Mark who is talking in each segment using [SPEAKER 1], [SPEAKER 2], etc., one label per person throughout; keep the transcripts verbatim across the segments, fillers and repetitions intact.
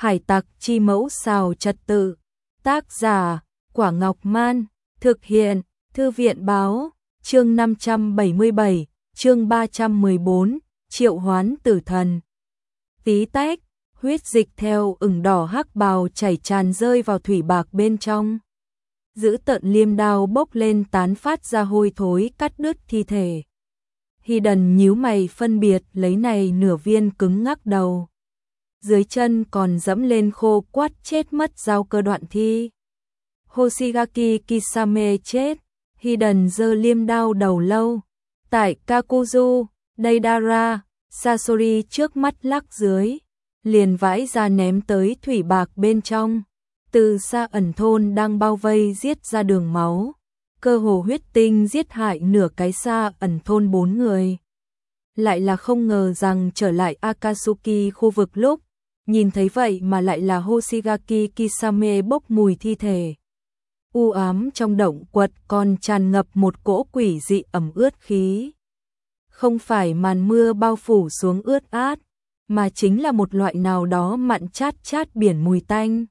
[SPEAKER 1] Hải tặc chi mẫu xào trật tự. Tác giả, Quả Ngọc Man. Thực hiện, Thư viện báo. Chương năm trăm bảy mươi bảy, chương ba trăm mười bốn, triệu hoán tử thần. Tí tách, huyết dịch theo ửng đỏ hắc bào chảy tràn rơi vào thủy bạc bên trong. Giữ tợn liêm đao bốc lên tán phát ra hôi thối cắt đứt thi thể. Hidden nhíu mày phân biệt lấy này nửa viên cứng ngắc đầu. Dưới chân còn dẫm lên khô quát chết mất giao cơ đoạn thi. Hoshigaki Kisame chết. Hidden giơ liêm đao đầu lâu. Tại Kakuzu, Deidara, Sasori trước mắt lắc dưới. Liền vãi ra ném tới thủy bạc bên trong. Từ xa ẩn thôn đang bao vây giết ra đường máu. Cơ hồ huyết tinh giết hại nửa cái xa ẩn thôn bốn người. Lại là không ngờ rằng trở lại Akatsuki khu vực lúc. Nhìn thấy vậy mà lại là Hoshigaki Kisame bốc mùi thi thể. U ám trong động quật còn tràn ngập một cỗ quỷ dị ẩm ướt khí. Không phải màn mưa bao phủ xuống ướt át, mà chính là một loại nào đó mặn chát chát biển mùi tanh.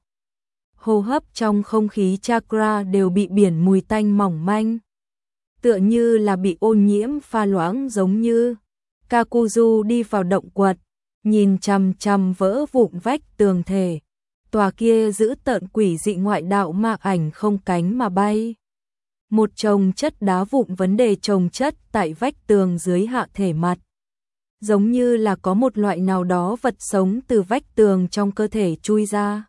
[SPEAKER 1] Hô hấp trong không khí chakra đều bị biển mùi tanh mỏng manh. Tựa như là bị ô nhiễm pha loãng giống như. Kakuzu đi vào động quật, nhìn chằm chằm vỡ vụn vách tường thể. Tòa kia giữ tợn quỷ dị ngoại đạo ma ảnh không cánh mà bay. Một chồng chất đá vụn vấn đề chồng chất tại vách tường dưới hạ thể mặt. Giống như là có một loại nào đó vật sống từ vách tường trong cơ thể chui ra.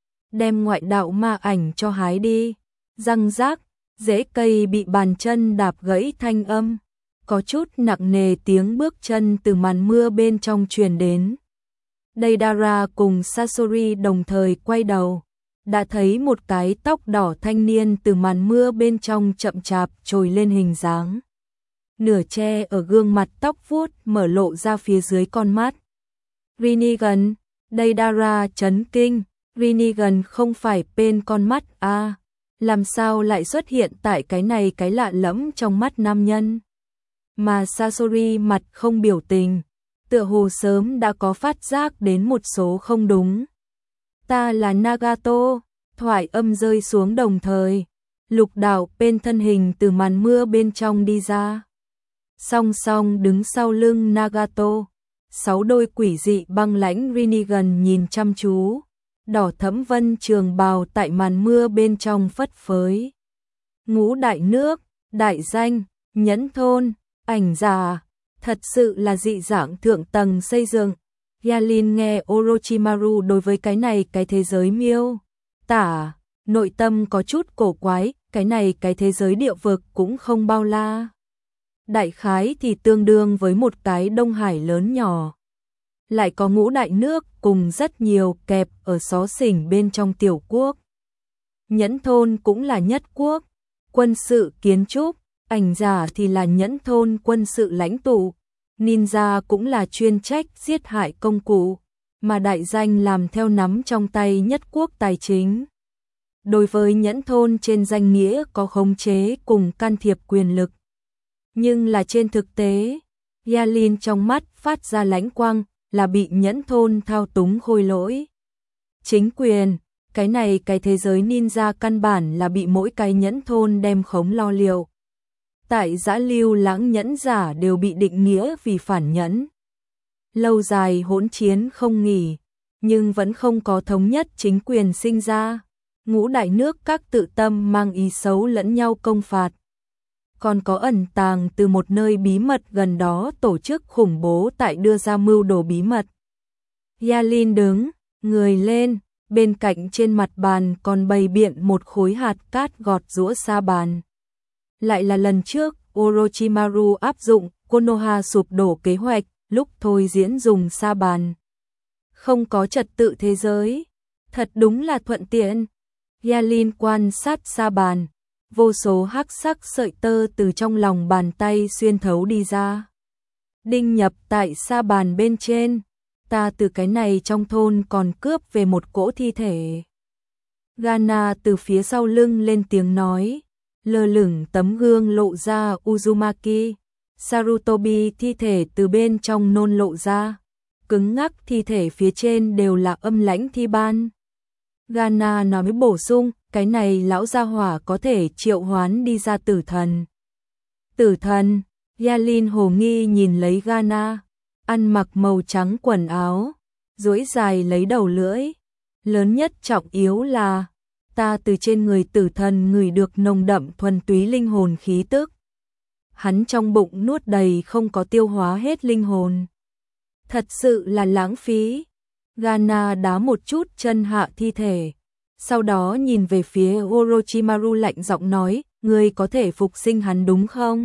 [SPEAKER 1] Đem ngoại đạo ma ảnh cho hái đi. Răng rác, rễ cây bị bàn chân đạp gãy thanh âm. Có chút nặng nề tiếng bước chân từ màn mưa bên trong truyền đến. Deidara cùng Sasori đồng thời quay đầu. Đã thấy một cái tóc đỏ thanh niên từ màn mưa bên trong chậm chạp trồi lên hình dáng. Nửa che ở gương mặt tóc vuốt mở lộ ra phía dưới con mắt. Rinnegan, Deidara chấn kinh. Rinnegan không phải bên con mắt à, làm sao lại xuất hiện tại cái này cái lạ lẫm trong mắt nam nhân. Mà Sasori mặt không biểu tình, tựa hồ sớm đã có phát giác đến một số không đúng. Ta là Nagato, thoại âm rơi xuống đồng thời, lục đạo bên thân hình từ màn mưa bên trong đi ra. Song song đứng sau lưng Nagato, sáu đôi quỷ dị băng lãnh Rinnegan nhìn chăm chú. Đỏ thẫm vân trường bào tại màn mưa bên trong phất phới. Ngũ đại nước, đại danh, nhẫn thôn, ảnh giả, thật sự là dị dạng thượng tầng xây dựng. Yalin nghe Orochimaru đối với cái này cái thế giới miêu tả, nội tâm có chút cổ quái, cái này cái thế giới địa vực cũng không bao la. Đại khái thì tương đương với một cái Đông Hải lớn nhỏ. Lại có ngũ đại nước cùng rất nhiều kẹp ở xó xỉnh bên trong tiểu quốc. Nhẫn thôn cũng là nhất quốc, quân sự kiến trúc, ảnh giả thì là nhẫn thôn quân sự lãnh tụ, ninja cũng là chuyên trách giết hại công cụ, mà đại danh làm theo nắm trong tay nhất quốc tài chính. Đối với nhẫn thôn trên danh nghĩa có khống chế cùng can thiệp quyền lực. Nhưng là trên thực tế, Yalin trong mắt phát ra lãnh quang, là bị nhẫn thôn thao túng khôi lỗi. Chính quyền, cái này cái thế giới ninja căn bản là bị mỗi cái nhẫn thôn đem khống lo liệu. Tại giã lưu lãng nhẫn giả đều bị định nghĩa vì phản nhẫn. Lâu dài hỗn chiến không nghỉ, nhưng vẫn không có thống nhất chính quyền sinh ra. Ngũ đại nước các tự tâm mang ý xấu lẫn nhau công phạt. Còn có ẩn tàng từ một nơi bí mật gần đó tổ chức khủng bố tại đưa ra mưu đồ bí mật. Yalin đứng, người lên, bên cạnh trên mặt bàn còn bày biện một khối hạt cát gọt giũa sa bàn. Lại là lần trước, Orochimaru áp dụng Konoha sụp đổ kế hoạch, lúc thôi diễn dùng sa bàn. Không có trật tự thế giới, thật đúng là thuận tiện. Yalin quan sát sa bàn. Vô số hắc sắc sợi tơ từ trong lòng bàn tay xuyên thấu đi ra. Đinh nhập tại sa bàn bên trên. Ta từ cái này trong thôn còn cướp về một cỗ thi thể. Gana từ phía sau lưng lên tiếng nói. Lơ lửng tấm gương lộ ra Uzumaki. Sarutobi thi thể từ bên trong nôn lộ ra. cứng ngắc thi thể phía trên đều là âm lãnh thi ban. Ghana nói bổ sung, cái này lão gia hỏa có thể triệu hoán đi ra tử thần. Tử thần, Yalin hồ nghi nhìn lấy Ghana, ăn mặc màu trắng quần áo, duỗi dài lấy đầu lưỡi. Lớn nhất trọng yếu là, ta từ trên người tử thần ngửi được nồng đậm thuần túy linh hồn khí tức. Hắn trong bụng nuốt đầy không có tiêu hóa hết linh hồn. Thật sự là lãng phí. Ghana đá một chút chân hạ thi thể. Sau đó nhìn về phía Orochimaru lạnh giọng nói, ngươi có thể phục sinh hắn đúng không?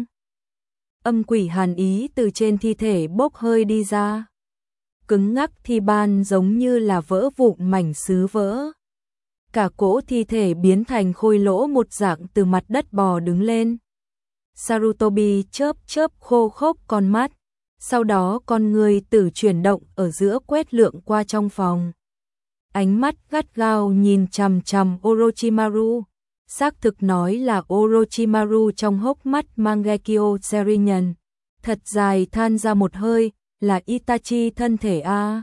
[SPEAKER 1] Âm quỷ hàn ý từ trên thi thể bốc hơi đi ra. Cứng ngắc thi ban giống như là vỡ vụn mảnh sứ vỡ. Cả cỗ thi thể biến thành khôi lỗ một dạng từ mặt đất bò đứng lên. Sarutobi chớp chớp khô khốc con mắt. Sau đó con người tử chuyển động ở giữa quét lượng qua trong phòng. Ánh mắt gắt gao nhìn chằm chằm Orochimaru. Xác thực nói là Orochimaru trong hốc mắt Mangekyo Serinin. Thật dài than ra một hơi, là Itachi thân thể a.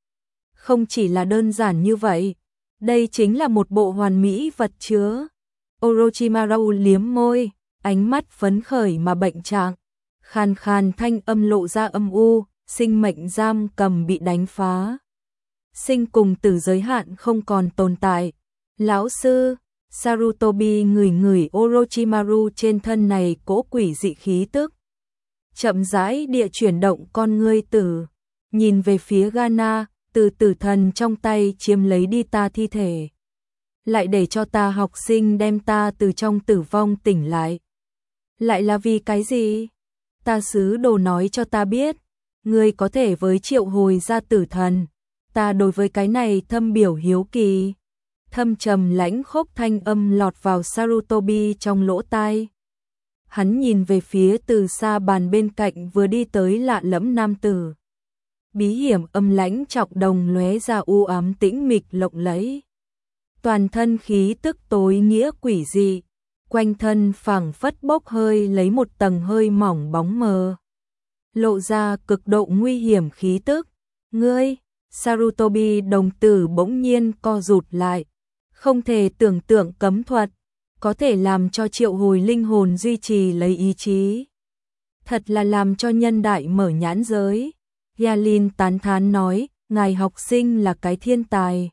[SPEAKER 1] Không chỉ là đơn giản như vậy, đây chính là một bộ hoàn mỹ vật chứa. Orochimaru liếm môi, ánh mắt phấn khởi mà bệnh trạng. Khàn khàn thanh âm lộ ra âm u, sinh mệnh giam cầm bị đánh phá. Sinh cùng tử giới hạn không còn tồn tại. Lão sư, Sarutobi ngửi ngửi Orochimaru trên thân này cỗ quỷ dị khí tức. Chậm rãi địa chuyển động con ngươi tử, nhìn về phía Ghana, từ tử thần trong tay chiếm lấy đi ta thi thể. Lại để cho ta học sinh đem ta từ trong tử vong tỉnh lại. Lại là vì cái gì? Ta sứ đồ nói cho ta biết, ngươi có thể với triệu hồi ra tử thần. Ta đối với cái này thâm biểu hiếu kỳ. Thâm trầm lãnh khốc thanh âm lọt vào Sarutobi trong lỗ tai. Hắn nhìn về phía từ xa bàn bên cạnh vừa đi tới lạ lẫm nam tử. Bí hiểm âm lãnh trọng đồng lóe ra u ám tĩnh mịch lộng lẫy. Toàn thân khí tức tối nghĩa quỷ dị, quanh thân phảng phất bốc hơi lấy một tầng hơi mỏng bóng mờ. Lộ ra cực độ nguy hiểm khí tức. Ngươi, Sarutobi đồng tử bỗng nhiên co rụt lại. Không thể tưởng tượng cấm thuật, có thể làm cho triệu hồi linh hồn duy trì lấy ý chí. Thật là làm cho nhân đại mở nhãn giới. Yalin tán thán nói, ngài học sinh là cái thiên tài.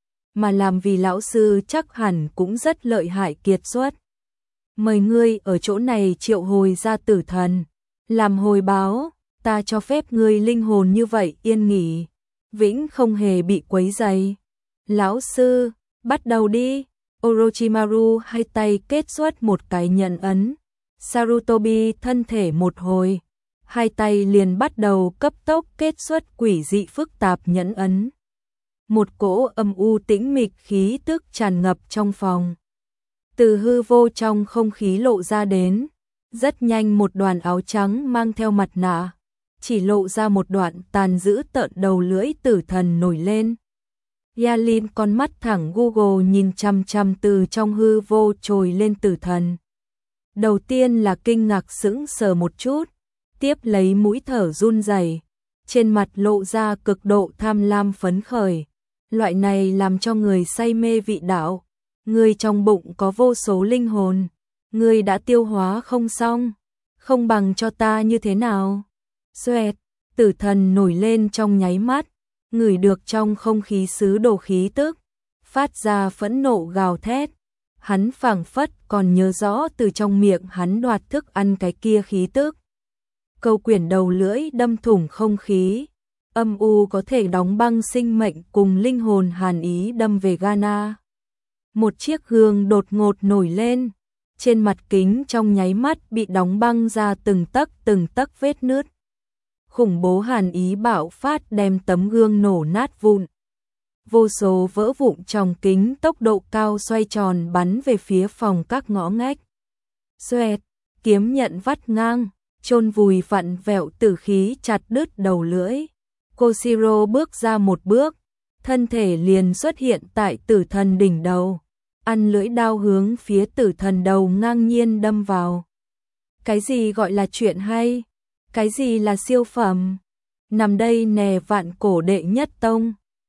[SPEAKER 1] Mà làm vì lão sư chắc hẳn cũng rất lợi hại kiệt xuất. Mời ngươi ở chỗ này triệu hồi ra tử thần. Làm hồi báo, ta cho phép ngươi linh hồn như vậy yên nghỉ. Vĩnh không hề bị quấy rầy. Lão sư, bắt đầu đi. Orochimaru hai tay kết xuất một cái nhận ấn. Sarutobi thân thể một hồi, hai tay liền bắt đầu cấp tốc kết xuất quỷ dị phức tạp nhẫn ấn. Một cỗ âm u tĩnh mịch khí tức tràn ngập trong phòng. Từ hư vô trong không khí lộ ra đến, rất nhanh một đoàn áo trắng mang theo mặt nạ, chỉ lộ ra một đoạn tàn dữ tợn đầu lưỡi tử thần nổi lên. Yalin con mắt thẳng Google nhìn chăm chăm từ trong hư vô trồi lên tử thần. Đầu tiên là kinh ngạc sững sờ một chút, tiếp lấy mũi thở run rẩy, trên mặt lộ ra cực độ tham lam phấn khởi. Loại này làm cho người say mê vị đạo. Ngươi trong bụng có vô số linh hồn, ngươi đã tiêu hóa không xong, không bằng cho ta như thế nào? Xoẹt, tử thần nổi lên trong nháy mắt, ngửi được trong không khí sứ đồ khí tức, phát ra phẫn nộ gào thét. Hắn phảng phất còn nhớ rõ từ trong miệng hắn đoạt thức ăn cái kia khí tức. Câu quyển đầu lưỡi đâm thủng không khí, âm u có thể đóng băng sinh mệnh cùng linh hồn hàn ý đâm về Ghana. Một chiếc gương đột ngột nổi lên, trên mặt kính trong nháy mắt bị đóng băng ra từng tấc từng tấc vết nứt. Khủng bố hàn ý bạo phát đem tấm gương nổ nát vụn. Vô số vỡ vụn trong kính tốc độ cao xoay tròn bắn về phía phòng các ngõ ngách. Xoẹt, kiếm nhận vắt ngang, chôn vùi vặn vẹo tử khí chặt đứt đầu lưỡi. Koshiro bước ra một bước, thân thể liền xuất hiện tại tử thần đỉnh đầu, ăn lưỡi đao hướng phía tử thần đầu ngang nhiên đâm vào. Cái gì gọi là chuyện hay? Cái gì là siêu phẩm? nằm đây nè vạn cổ đệ nhất tông.